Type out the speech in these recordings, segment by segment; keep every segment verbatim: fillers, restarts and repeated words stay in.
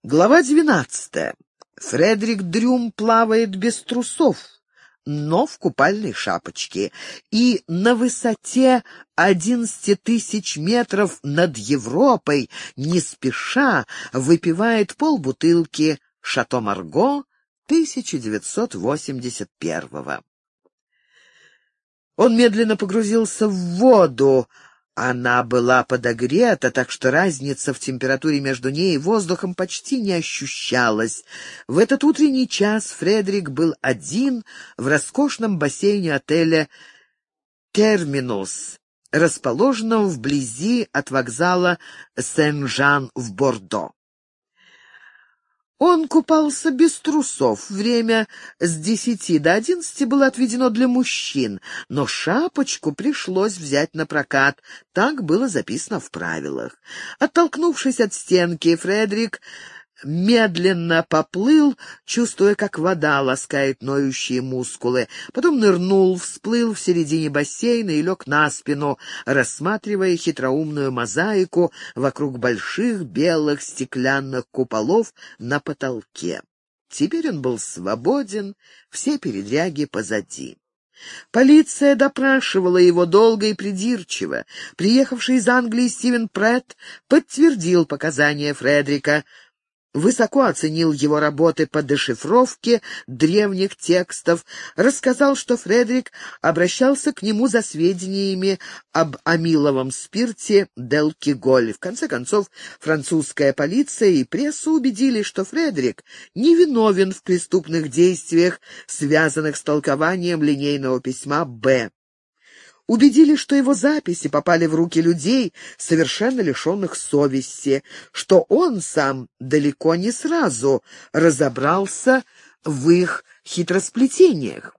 Глава двенадцатая. Фредерик Дрюм плавает без трусов, но в купальной шапочке, и на высоте одиннадцати тысяч метров над Европой не спеша выпивает полбутылки «Шато Марго» тысяча девятьсот восемьдесят первого. Он медленно погрузился в воду. Она была подогрета, так что разница в температуре между ней и воздухом почти не ощущалась. В этот утренний час Фредерик был один в роскошном бассейне отеля «Терминус», расположенном вблизи от вокзала Сен-Жан в Бордо. Он купался без трусов. Время с десяти до одиннадцати было отведено для мужчин, но шапочку пришлось взять на прокат. Так было записано в правилах. Оттолкнувшись от стенки, Фредерик медленно поплыл, чувствуя, как вода ласкает ноющие мускулы. Потом нырнул, всплыл в середине бассейна и лег на спину, рассматривая хитроумную мозаику вокруг больших белых стеклянных куполов на потолке. Теперь он был свободен, все передряги позади. Полиция допрашивала его долго и придирчиво. Приехавший из Англии Стивен Претт подтвердил показания Фредерика, высоко оценил его работы по дешифровке древних текстов, рассказал, что Фредерик обращался к нему за сведениями об амиловом спирте Делкиголь. В конце концов, французская полиция и пресса убедились, что Фредерик невиновен в преступных действиях, связанных с толкованием линейного письма Б. Убедили, что его записи попали в руки людей, совершенно лишенных совести, что он сам далеко не сразу разобрался в их хитросплетениях.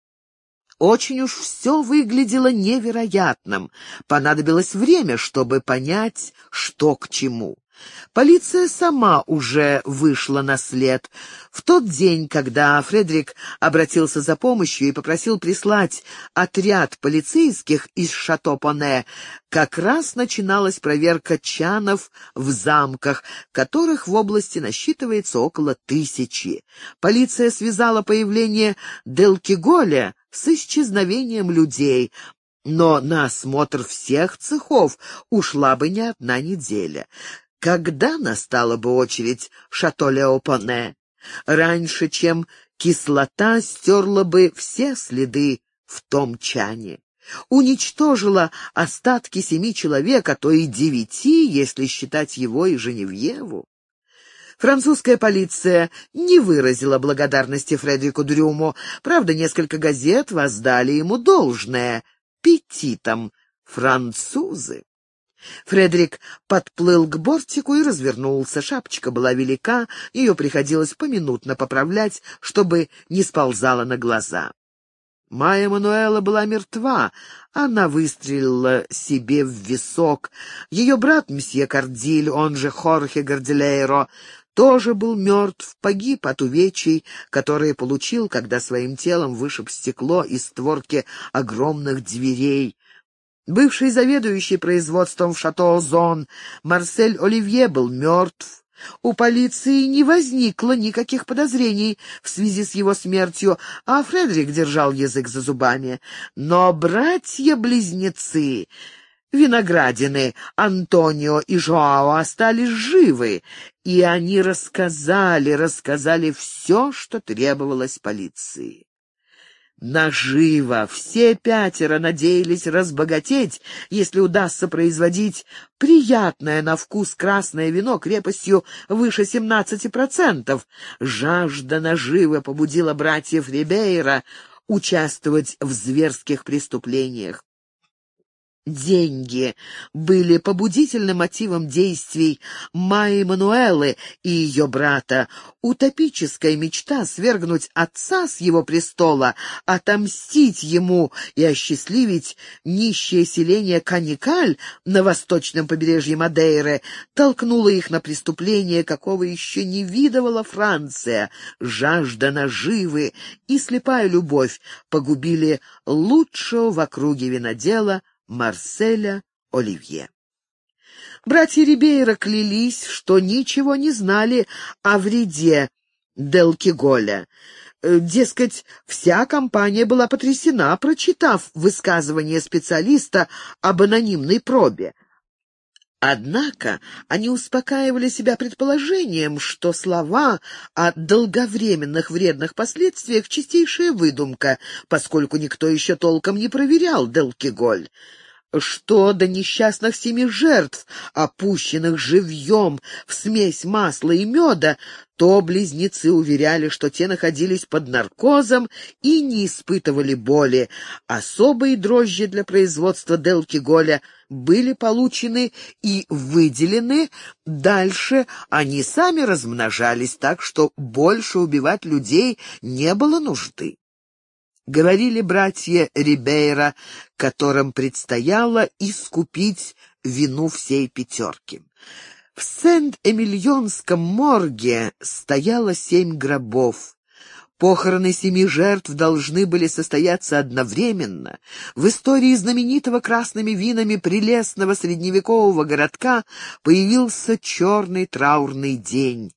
Очень уж все выглядело невероятным. Понадобилось время, чтобы понять, что к чему. Полиция сама уже вышла на след. В тот день, когда Фредерик обратился за помощью и попросил прислать отряд полицейских из Шато-Поне, как раз начиналась проверка чанов в замках, которых в области насчитывается около тысячи. Полиция связала появление Делкиголя с исчезновением людей, но на осмотр всех цехов ушла бы не одна неделя. Когда настала бы очередь Шато-Леопоне? Раньше, чем кислота стерла бы все следы в том чане. Уничтожила остатки семи человек, а то и девяти, если считать его и Женевьеву. Французская полиция не выразила благодарности Фредерику Дрюму. Правда, несколько газет воздали ему должное. Петитом. Французы. Фредерик подплыл к бортику и развернулся. Шапочка была велика, ее приходилось поминутно поправлять, чтобы не сползала на глаза. Майя Мануэла была мертва. Она выстрелила себе в висок. Ее брат, мсье Кардиль, он же Хорхе Гордилейро, тоже был мертв, погиб от увечий, которые получил, когда своим телом вышиб стекло из створки огромных дверей. Бывший заведующий производством в Шато-Озон Марсель Оливье был мертв. У полиции не возникло никаких подозрений в связи с его смертью, а Фредерик держал язык за зубами. Но братья-близнецы, Виноградины, Антонио и Жоао, остались живы, и они рассказали, рассказали все, что требовалось полиции. Наживо все пятеро надеялись разбогатеть, если удастся производить приятное на вкус красное вино крепостью выше семнадцати процентов. Жажда наживы побудила братьев Рибейро участвовать в зверских преступлениях. Деньги были побудительным мотивом действий Майи Мануэлы и ее брата. Утопическая мечта свергнуть отца с его престола, отомстить ему и осчастливить нищее селение Каникаль на восточном побережье Мадейры толкнула их на преступление, какого еще не видывала Франция. Жажда наживы и слепая любовь погубили лучшего в округе винодела Марселя Оливье. Братья Рибейро клялись, что ничего не знали о вреде делкиголя. Э, Дескать, вся компания была потрясена, прочитав высказывание специалиста об анонимной пробе. Однако они успокаивали себя предположением, что слова о долговременных вредных последствиях — чистейшая выдумка, поскольку никто еще толком не проверял делкиголь. Что до несчастных семи жертв, опущенных живьем в смесь масла и меда, то близнецы уверяли, что те находились под наркозом и не испытывали боли. Особые дрожжи для производства делкиголя были получены и выделены. Дальше они сами размножались, так что больше убивать людей не было нужды. Говорили братья Рибейро, которым предстояло искупить вину всей пятерки. В Сент-Эмильонском морге стояло семь гробов. Похороны семи жертв должны были состояться одновременно. В истории знаменитого красными винами прелестного средневекового городка появился черный траурный день.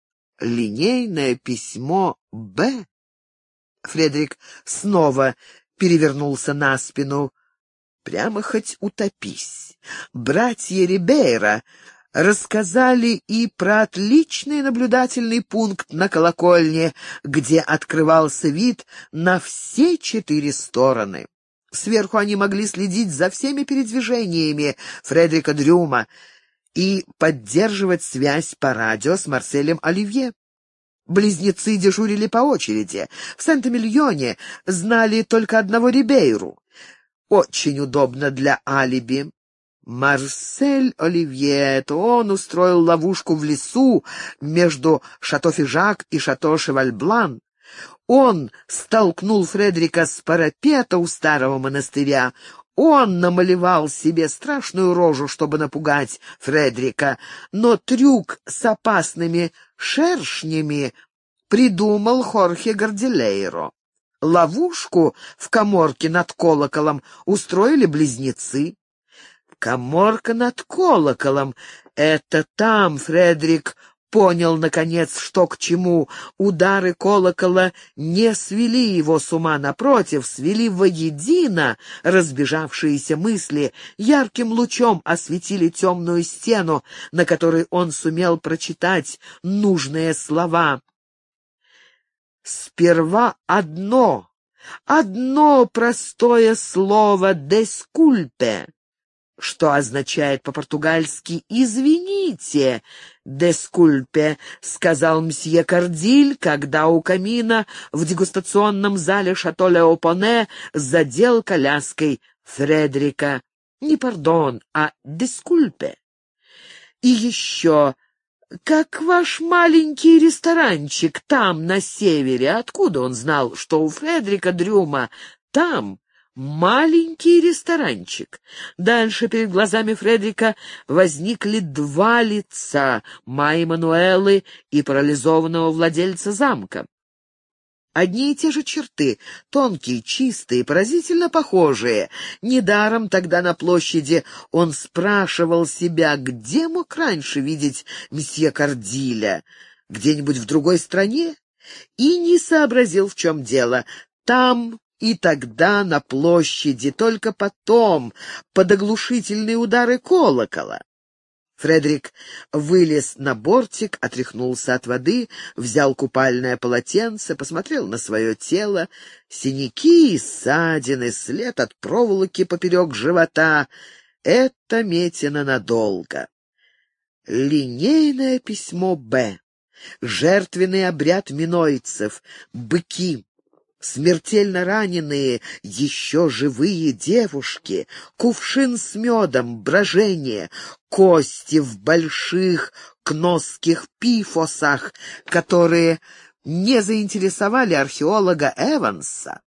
Линейное письмо Б. Фредерик снова перевернулся на спину. Прямо хоть утопись. Братья Рибейро рассказали и про отличный наблюдательный пункт на колокольне, где открывался вид на все четыре стороны. Сверху они могли следить за всеми передвижениями Фредерика Дрюма и поддерживать связь по радио с Марселем Оливье. Близнецы дежурили по очереди. В Сент-Эмильоне знали только одного Рибейру. Очень удобно для алиби. Марсель Оливье, то он устроил ловушку в лесу между шато Фижак и шато Шевальблан. Он столкнул Фредерика с парапета у старого монастыря. Он намалевал себе страшную рожу, чтобы напугать Фредерика, но трюк с опасными шершнями придумал Хорхе Гордилейро. Ловушку в каморке над колоколом устроили близнецы. Каморка над колоколом — это там Фредерик понял, наконец, что к чему. Удары колокола не свели его с ума, напротив, свели воедино разбежавшиеся мысли, ярким лучом осветили темную стену, на которой он сумел прочитать нужные слова. Сперва одно, одно простое слово «дескульпе», что означает по-португальски «извините». «Дескульпе», — сказал мсье Кардиль, когда у камина в дегустационном зале шато Леопоне задел коляской Фредерика. Не пардон, а «дескульпе». И еще: как ваш маленький ресторанчик там, на севере. Откуда он знал, что у Фредерика Дрюма там маленький ресторанчик? Дальше перед глазами Фредерика возникли два лица — Майи Мануэлы и парализованного владельца замка. Одни и те же черты, тонкие, чистые, поразительно похожие. Недаром тогда на площади он спрашивал себя, где мог раньше видеть мсье Кардиля, где-нибудь в другой стране, и не сообразил, в чем дело. Там и тогда на площади, только потом, под оглушительные удары колокола. Фредерик вылез на бортик, отряхнулся от воды, взял купальное полотенце, посмотрел на свое тело. Синяки и ссадины, след от проволоки поперек живота — это метина надолго. Линейное письмо Б. Жертвенный обряд минойцев, быки. Смертельно раненые, еще живые девушки, кувшин с медом, брожение, кости в больших кносских пифосах, которые не заинтересовали археолога Эванса.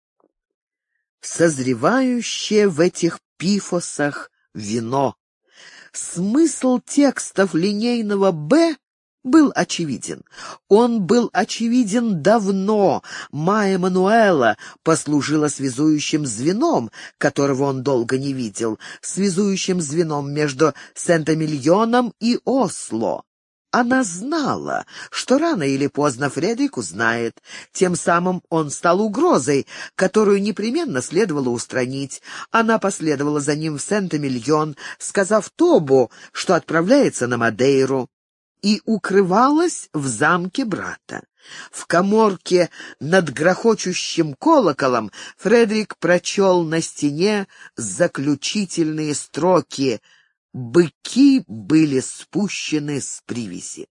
Созревающее в этих пифосах вино. Смысл текстов линейного «Б» был очевиден. Он был очевиден давно. Майя Мануэла послужила связующим звеном, которого он долго не видел, связующим звеном между Сент-Эмильоном и Осло. Она знала, что рано или поздно Фредерик узнает. Тем самым он стал угрозой, которую непременно следовало устранить. Она последовала за ним в Сент-Эмильон, сказав Тобу, что отправляется на Мадейру, и укрывалась в замке брата. В каморке над грохочущим колоколом Фредерик прочел на стене заключительные строки: «Быки были спущены с привязи».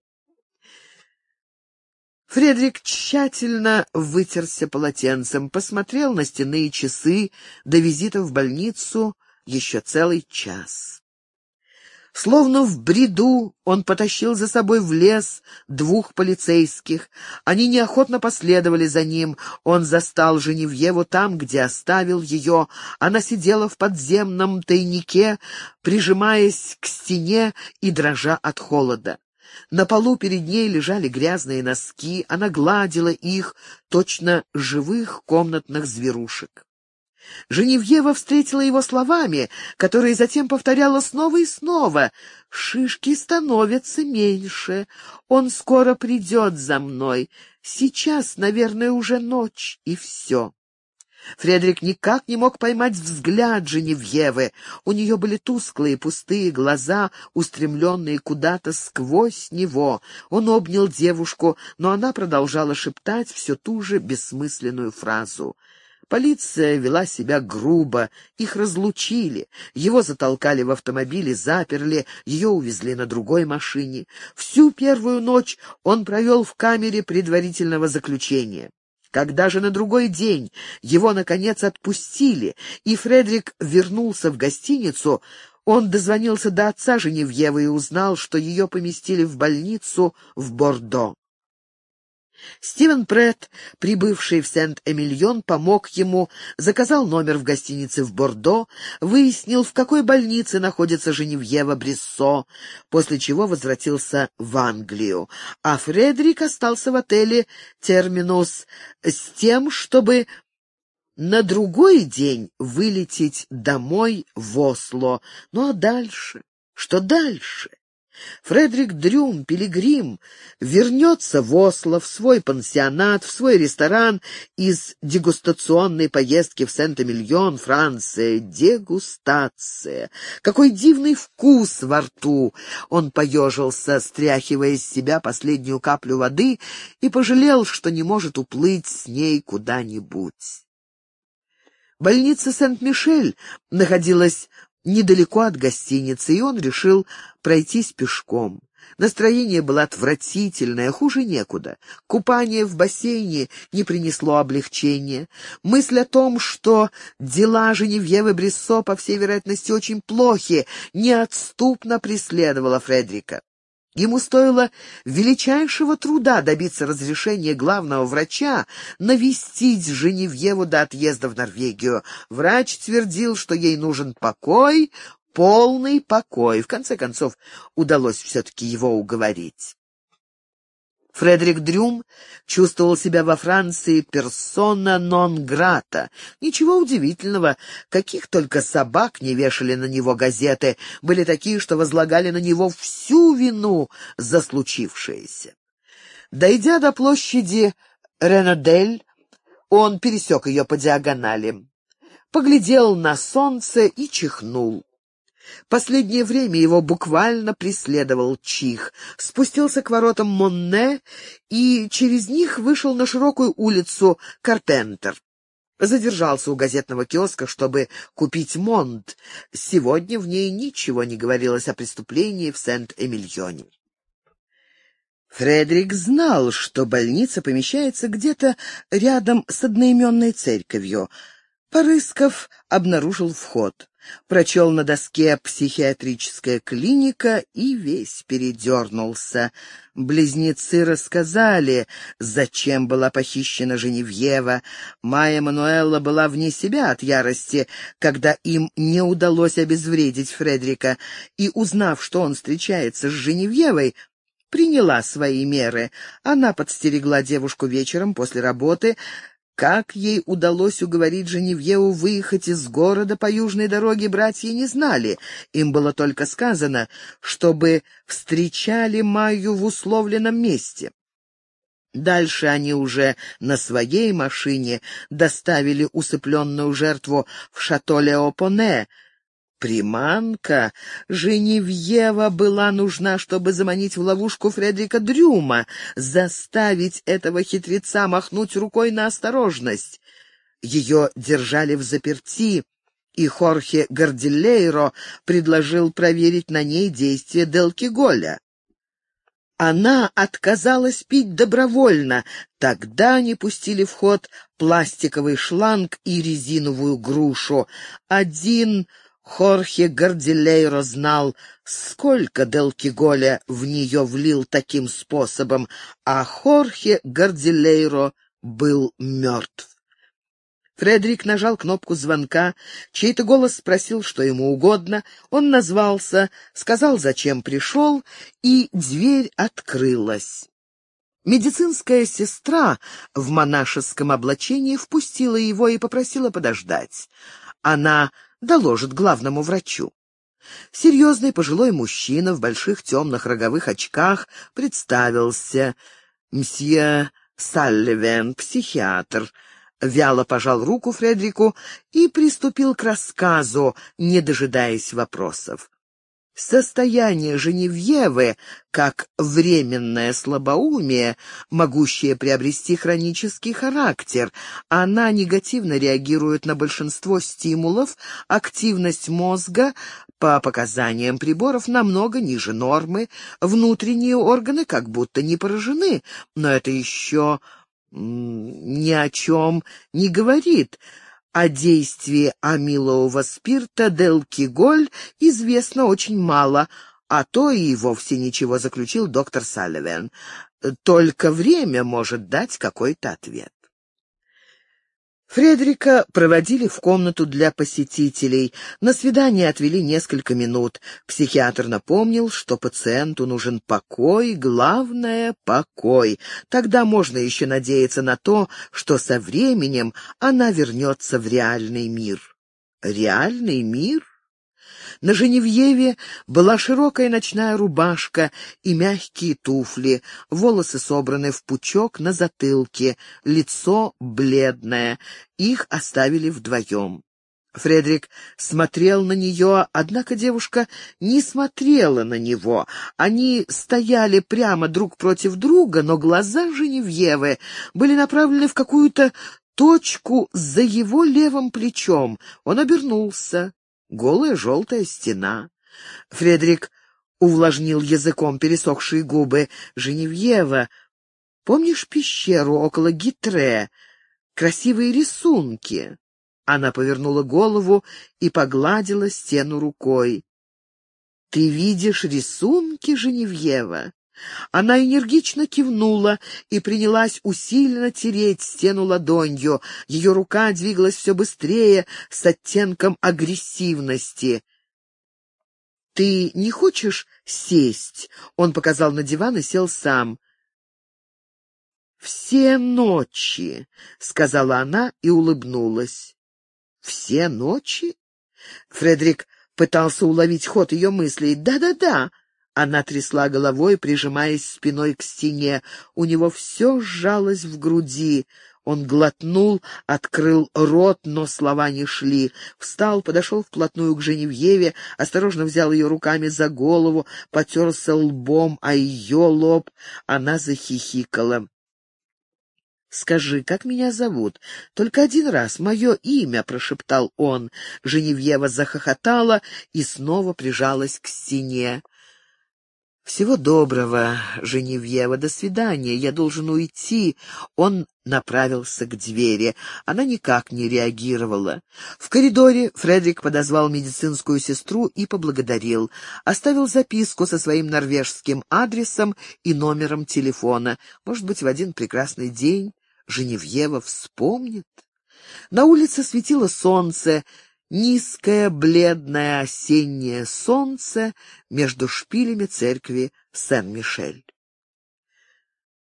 Фредерик тщательно вытерся полотенцем, посмотрел на стенные часы, до визита в больницу еще целый час. Словно в бреду он потащил за собой в лес двух полицейских. Они неохотно последовали за ним. Он застал Женевьеву там, где оставил ее. Она сидела в подземном тайнике, прижимаясь к стене и дрожа от холода. На полу перед ней лежали грязные носки. Она гладила их, точно живых комнатных зверушек. Женевьева встретила его словами, которые затем повторяла снова и снова. «Шишки становятся меньше. Он скоро придет за мной. Сейчас, наверное, уже ночь, и все». Фредерик никак не мог поймать взгляд Женевьевы. У нее были тусклые, пустые глаза, устремленные куда-то сквозь него. Он обнял девушку, но она продолжала шептать все ту же бессмысленную фразу. Полиция вела себя грубо, их разлучили, его затолкали в автомобиль и заперли, ее увезли на другой машине. Всю первую ночь он провел в камере предварительного заключения. Когда же на другой день его, наконец, отпустили, и Фредерик вернулся в гостиницу, он дозвонился до отца Женевьевы и узнал, что ее поместили в больницу в Бордо. Стивен Прэтт, прибывший в Сент-Эмильон, помог ему, заказал номер в гостинице в Бордо, выяснил, в какой больнице находится Женевьева Бриссо, после чего возвратился в Англию, а Фредерик остался в отеле «Терминус» с тем, чтобы на другой день вылететь домой в Осло. Ну а дальше? Что дальше? Фредерик Дрюм, пилигрим, вернется в Осло, в свой пансионат, в свой ресторан из дегустационной поездки в Сент-Эмильон, Франция. Дегустация! Какой дивный вкус во рту! Он поежился, стряхивая из себя последнюю каплю воды, и пожалел, что не может уплыть с ней куда-нибудь. Больница Сент-Мишель находилась недалеко от гостиницы, и он решил пройтись пешком. Настроение было отвратительное, хуже некуда. Купание в бассейне не принесло облегчения. Мысль о том, что дела Женевьевы Бриссо, по всей вероятности, очень плохи, неотступно преследовала Фредерика. Ему стоило величайшего труда добиться разрешения главного врача навестить Женевьеву до отъезда в Норвегию. Врач твердил, что ей нужен покой, полный покой. В конце концов, удалось все-таки его уговорить. Фредерик Дрюм чувствовал себя во Франции персона нон грата. Ничего удивительного, каких только собак не вешали на него газеты, были такие, что возлагали на него всю вину за случившееся. Дойдя до площади Ренадель, он пересек ее по диагонали, поглядел на солнце и чихнул. Последнее время его буквально преследовал чих. Спустился к воротам Монне и через них вышел на широкую улицу Карпентер. Задержался у газетного киоска, чтобы купить «Монт». Сегодня в ней ничего не говорилось о преступлении в Сент-Эмильоне. Фредерик знал, что больница помещается где-то рядом с одноименной церковью. Порысков обнаружил вход. Прочел на доске «Психиатрическая клиника» и весь передернулся. Близнецы рассказали, зачем была похищена Женевьева. Майя Мануэла была вне себя от ярости, когда им не удалось обезвредить Фредерика, и, узнав, что он встречается с Женевьевой, приняла свои меры. Она подстерегла девушку вечером после работы. Как ей удалось уговорить Женевьеву выехать из города по южной дороге, братья не знали. Им было только сказано, чтобы встречали Майю в условленном месте. Дальше они уже на своей машине доставили усыпленную жертву в шато Леопоне. Приманка Женевьева была нужна, чтобы заманить в ловушку Фредрика Дрюма, заставить этого хитреца махнуть рукой на осторожность. Ее держали взаперти, и Хорхе Гордиллейро предложил проверить на ней действие Делкиголя. Она отказалась пить добровольно. Тогда они пустили в ход пластиковый шланг и резиновую грушу. Один Хорхе Гордиллейро знал, сколько Делкиголя в нее влил таким способом, а Хорхе Гордиллейро был мертв. Фредерик нажал кнопку звонка, чей-то голос спросил, что ему угодно. Он назвался, сказал, зачем пришел, и дверь открылась. Медицинская сестра в монашеском облачении впустила его и попросила подождать. Она доложит главному врачу. Серьезный пожилой мужчина в больших темных роговых очках представился. Мсье Салливен, психиатр, вяло пожал руку Фредерику и приступил к рассказу, не дожидаясь вопросов. Состояние Женевьевы, как временное слабоумие, могущее приобрести хронический характер. Она негативно реагирует на большинство стимулов, активность мозга, по показаниям приборов, намного ниже нормы, внутренние органы как будто не поражены, но это еще ни о чем не говорит. О действии амилового спирта Делкиголь известно очень мало, а то и вовсе ничего, заключил доктор Салливен. Только время может дать какой-то ответ. Фредерика проводили в комнату для посетителей. На свидание отвели несколько минут. Психиатр напомнил, что пациенту нужен покой, главное — покой. Тогда можно еще надеяться на то, что со временем она вернется в реальный мир. Реальный мир? На Женевьеве была широкая ночная рубашка и мягкие туфли, волосы собраны в пучок на затылке, лицо бледное. Их оставили вдвоем. Фредерик смотрел на нее, однако девушка не смотрела на него. Они стояли прямо друг против друга, но глаза Женевьевы были направлены в какую-то точку за его левым плечом. Он обернулся. Голая желтая стена. Фредерик увлажнил языком пересохшие губы. «Женевьева, помнишь пещеру около Гитре? Красивые рисунки». Она повернула голову и погладила стену рукой. «Ты видишь рисунки, Женевьева?» Она энергично кивнула и принялась усиленно тереть стену ладонью. Ее рука двигалась все быстрее, с оттенком агрессивности. «Ты не хочешь сесть?» Он показал на диван и сел сам. «Все ночи», — сказала она и улыбнулась. «Все ночи?» Фредерик пытался уловить ход ее мыслей. «Да-да-да». Она трясла головой, прижимаясь спиной к стене. У него все сжалось в груди. Он глотнул, открыл рот, но слова не шли. Встал, подошел вплотную к Женевьеве, осторожно взял ее руками за голову, потерся лбом о ее лоб. Она захихикала. «Скажи, как меня зовут? Только один раз, мое имя», — прошептал он. Женевьева захохотала и снова прижалась к стене. «Всего доброго, Женевьева, до свидания, я должен уйти». Он направился к двери. Она никак не реагировала. В коридоре Фредерик подозвал медицинскую сестру и поблагодарил. Оставил записку со своим норвежским адресом и номером телефона. Может быть, в один прекрасный день Женевьева вспомнит. На улице светило солнце, низкое, бледное осеннее солнце между шпилями церкви Сен-Мишель.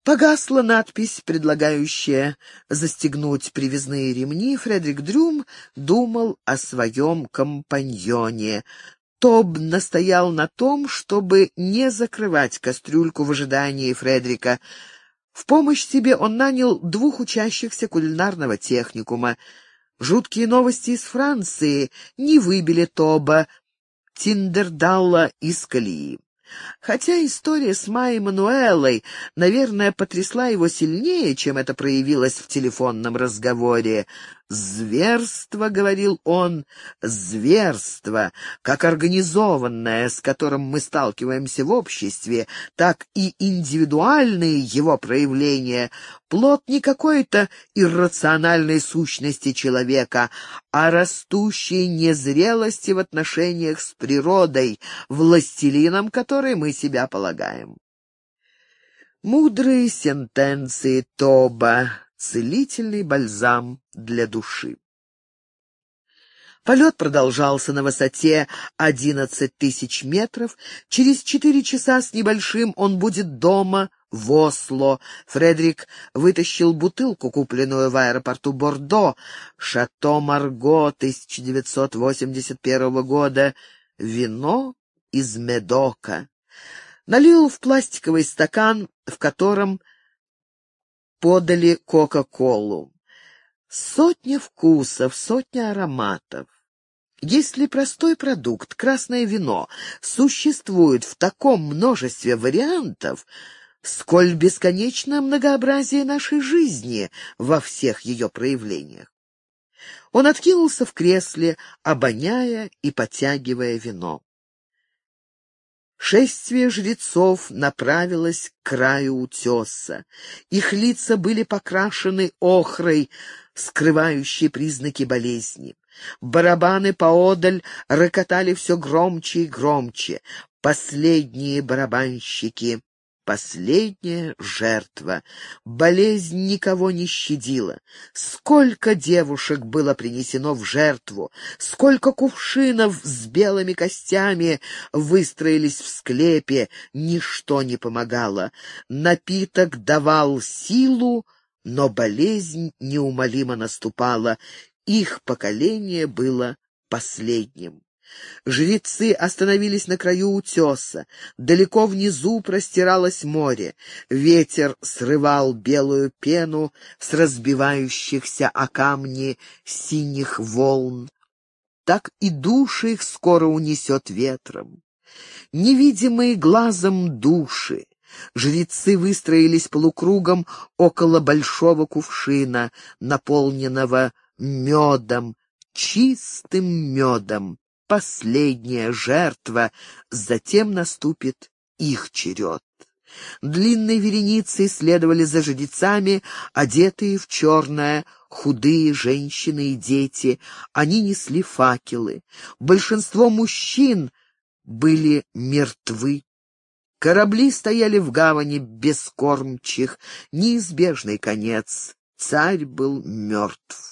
Погасла надпись, предлагающая застегнуть привязные ремни. Фредерик Дрюм думал о своем компаньоне. Тоб настоял на том, чтобы не закрывать кастрюльку в ожидании Фредерика. В помощь себе он нанял двух учащихся кулинарного техникума. Жуткие новости из Франции не выбили Тоба Тиндердалла из колеи. Хотя история с Майей Мануэлой, наверное, потрясла его сильнее, чем это проявилось в телефонном разговоре. «Зверство», — говорил он, — «зверство, как организованное, с которым мы сталкиваемся в обществе, так и индивидуальные его проявления, плод не какой-то иррациональной сущности человека, а растущей незрелости в отношениях с природой, властелином которой мы себя полагаем». Мудрые сентенции Тоба, целительный бальзам для души. Полет продолжался на высоте одиннадцать тысяч метров. Через четыре часа с небольшим он будет дома, в Осло. Фредерик вытащил бутылку, купленную в аэропорту Бордо, «Шато Марго» тысяча девятьсот восемьдесят первого года, вино из Медока. Налил в пластиковый стакан, в котором подали Кока-Колу. Сотня вкусов, сотня ароматов. Если простой продукт, красное вино, существует в таком множестве вариантов, сколь бесконечно многообразие нашей жизни во всех ее проявлениях. Он откинулся в кресле, обоняя и потягивая вино. Шествие жрецов направилось к краю утеса. Их лица были покрашены охрой, скрывающей признаки болезни. Барабаны поодаль рокотали все громче и громче. Последние барабанщики, последняя жертва. Болезнь никого не щадила. Сколько девушек было принесено в жертву, сколько кувшинов с белыми костями выстроились в склепе, ничто не помогало. Напиток давал силу, но болезнь неумолимо наступала. Их поколение было последним. Жрецы остановились на краю утеса. Далеко внизу простиралось море. Ветер срывал белую пену с разбивающихся о камни синих волн. Так и души их скоро унесет ветром. Невидимые глазом души. Жрецы выстроились полукругом около большого кувшина, наполненного медом, чистым медом. Последняя жертва, затем наступит их черед. Длинной вереницей следовали за жрецами, одетые в черное, худые женщины и дети. Они несли факелы. Большинство мужчин были мертвы. Корабли стояли в гавани без кормчих. Неизбежный конец. Царь был мертв.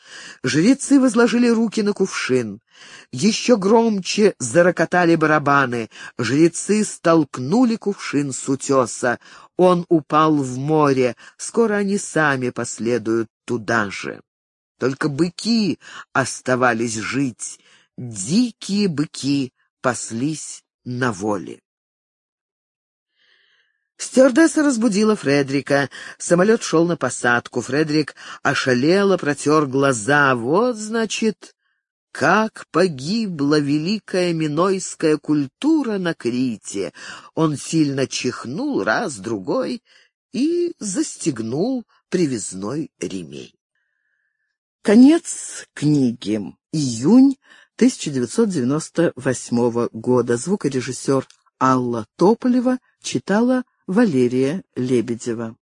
Жрецы возложили руки на кувшин. Еще громче зарокотали барабаны. Жрецы столкнули кувшин с утеса. Он упал в море. Скоро они сами последуют туда же. Только быки оставались жить. Дикие быки паслись на воле. Стюардесса разбудила Фредерика. Самолет шел на посадку. Фредерик ошалело протер глаза. Вот, значит, как погибла великая минойская культура на Крите. Он сильно чихнул раз, другой и застегнул привязной ремень. Конец книги. Июнь тысяча девятьсот девяносто восьмого года. Звукорежиссер Алла Тополева читала Валерия Лебедева.